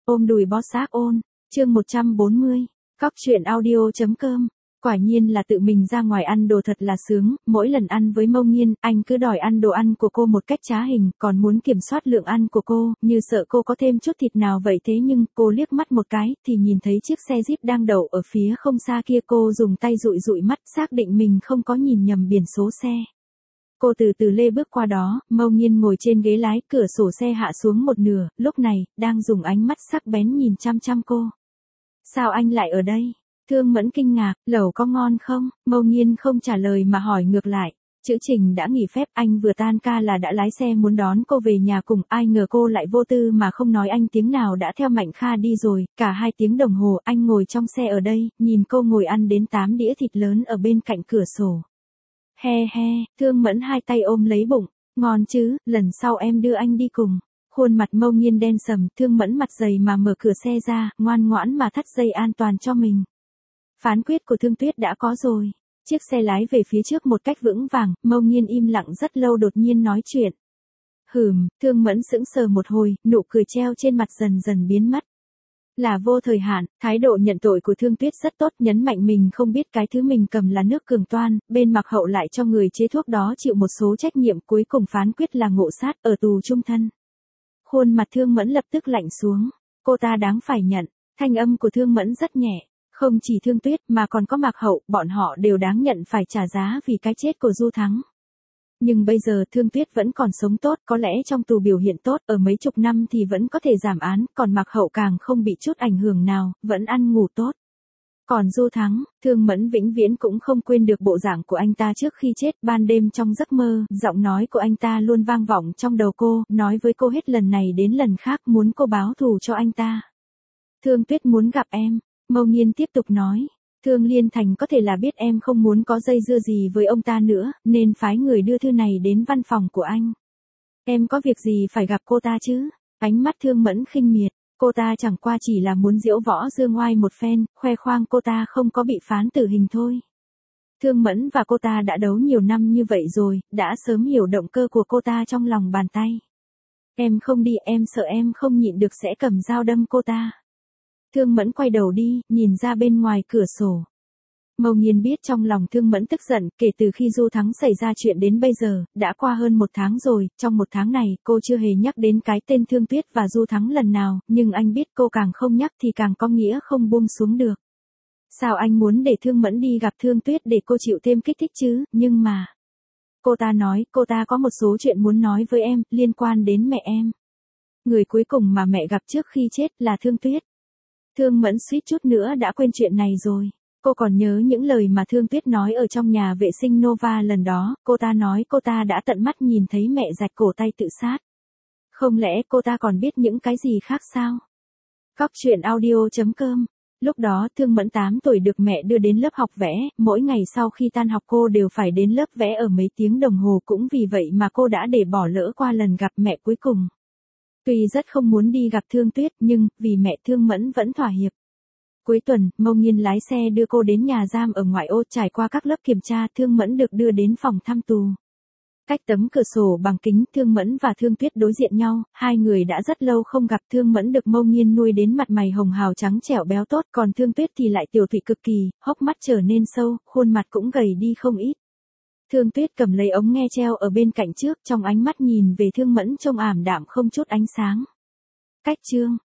Ôm đùi bó xác ôn, chương 140, cóc truyện audio.com. Quả nhiên là tự mình ra ngoài ăn đồ thật là sướng, mỗi lần ăn với Mâu Nghiên, anh cứ đòi ăn đồ ăn của cô một cách trá hình, còn muốn kiểm soát lượng ăn của cô, như sợ cô có thêm chút thịt nào vậy thế nhưng, cô liếc mắt một cái, thì nhìn thấy chiếc xe Jeep đang đậu ở phía không xa kia, cô dùng tay dụi dụi mắt, xác định mình không có nhìn nhầm biển số xe. Cô từ từ lê bước qua đó, Mâu Nghiên ngồi trên ghế lái, cửa sổ xe hạ xuống một nửa, lúc này, đang dùng ánh mắt sắc bén nhìn chăm chăm cô. Sao anh lại ở đây? Thương Mẫn kinh ngạc, lẩu có ngon không? Mâu Nghiên không trả lời mà hỏi ngược lại. Chữ Trình đã nghỉ phép, anh vừa tan ca là đã lái xe muốn đón cô về nhà cùng, ai ngờ cô lại vô tư mà không nói anh tiếng nào đã theo Mạnh Kha đi rồi, cả 2 tiếng đồng hồ anh ngồi trong xe ở đây, nhìn cô ngồi ăn đến 8 đĩa thịt lớn ở bên cạnh cửa sổ. He he, Thương Mẫn 2 tay ôm lấy bụng, ngon chứ, lần sau em đưa anh đi cùng. Khuôn mặt Mâu Nghiên đen sầm, Thương Mẫn mặt dày mà mở cửa xe ra, ngoan ngoãn mà thắt dây an toàn cho mình. Phán quyết của Thương Tuyết đã có rồi. Chiếc xe lái về phía trước một cách vững vàng, Mâu Nghiên im lặng rất lâu đột nhiên nói chuyện. Thương Mẫn sững sờ một hồi, nụ cười treo trên mặt dần dần biến mất. Là vô thời hạn, thái độ nhận tội của Thương Tuyết rất tốt, nhấn mạnh mình không biết cái thứ mình cầm là nước cường toan, bên Mạc Hậu lại cho người chế thuốc đó chịu một số trách nhiệm, cuối cùng phán quyết là ngộ sát, ở tù chung thân. Khuôn mặt Thương Mẫn lập tức lạnh xuống, cô ta đáng phải nhận, thanh âm của Thương Mẫn rất nhẹ, không chỉ Thương Tuyết mà còn có Mạc Hậu, bọn họ đều đáng nhận phải trả giá vì cái chết của Du Thắng. Nhưng bây giờ Thương Tuyết vẫn còn sống tốt, có lẽ trong tù biểu hiện tốt, ở mấy chục năm thì vẫn có thể giảm án, còn Mạc Hậu càng không bị chút ảnh hưởng nào, vẫn ăn ngủ tốt. Còn Du Thắng, Thương Mẫn vĩnh viễn cũng không quên được bộ dạng của anh ta trước khi chết, ban đêm trong giấc mơ, giọng nói của anh ta luôn vang vọng trong đầu cô, nói với cô hết lần này đến lần khác muốn cô báo thù cho anh ta. Thương Tuyết muốn gặp em, Mâu Nghiên tiếp tục nói. Thương Liên Thành có thể là biết em không muốn có dây dưa gì với ông ta nữa, nên phái người đưa thư này đến văn phòng của anh. Em có việc gì phải gặp cô ta chứ? Ánh mắt Thương Mẫn khinh miệt, cô ta chẳng qua chỉ là muốn diễu võ dương oai một phen, khoe khoang cô ta không có bị phán tử hình thôi. Thương Mẫn và cô ta đã đấu nhiều năm như vậy rồi, đã sớm hiểu động cơ của cô ta trong lòng bàn tay. Em không đi, em sợ em không nhịn được sẽ cầm dao đâm cô ta. Thương Mẫn quay đầu đi, nhìn ra bên ngoài cửa sổ. Mâu Nghiên biết trong lòng Thương Mẫn tức giận, kể từ khi Du Thắng xảy ra chuyện đến bây giờ, đã qua hơn 1 tháng rồi, trong 1 tháng này, cô chưa hề nhắc đến cái tên Thương Tuyết và Du Thắng lần nào, nhưng anh biết cô càng không nhắc thì càng có nghĩa không buông xuống được. Sao anh muốn để Thương Mẫn đi gặp Thương Tuyết để cô chịu thêm kích thích chứ, nhưng mà... Cô ta nói, cô ta có một số chuyện muốn nói với em, liên quan đến mẹ em. Người cuối cùng mà mẹ gặp trước khi chết là Thương Tuyết. Thương Mẫn suýt chút nữa đã quên chuyện này rồi. Cô còn nhớ những lời mà Thương Tuyết nói ở trong nhà vệ sinh Nova lần đó, cô ta nói cô ta đã tận mắt nhìn thấy mẹ rạch cổ tay tự sát. Không lẽ cô ta còn biết những cái gì khác sao? Cóc truyện audio.com. Lúc đó Thương Mẫn 8 tuổi được mẹ đưa đến lớp học vẽ, mỗi ngày sau khi tan học cô đều phải đến lớp vẽ ở mấy tiếng đồng hồ, cũng vì vậy mà cô đã để bỏ lỡ qua lần gặp mẹ cuối cùng. Tuy rất không muốn đi gặp Thương Tuyết nhưng, vì mẹ Thương Mẫn vẫn thỏa hiệp. Cuối tuần, Mâu Nghiên lái xe đưa cô đến nhà giam ở ngoại ô, trải qua các lớp kiểm tra, Thương Mẫn được đưa đến phòng thăm tù. Cách tấm cửa sổ bằng kính, Thương Mẫn và Thương Tuyết đối diện nhau, hai người đã rất lâu không gặp. Thương Mẫn được Mâu Nghiên nuôi đến mặt mày hồng hào trắng trẻo béo tốt, còn Thương Tuyết thì lại tiểu thụy cực kỳ, hốc mắt trở nên sâu, khuôn mặt cũng gầy đi không ít. Thương Tuyết cầm lấy ống nghe treo ở bên cạnh trước, trong ánh mắt nhìn về Thương Mẫn trông ảm đạm không chút ánh sáng. Cách chương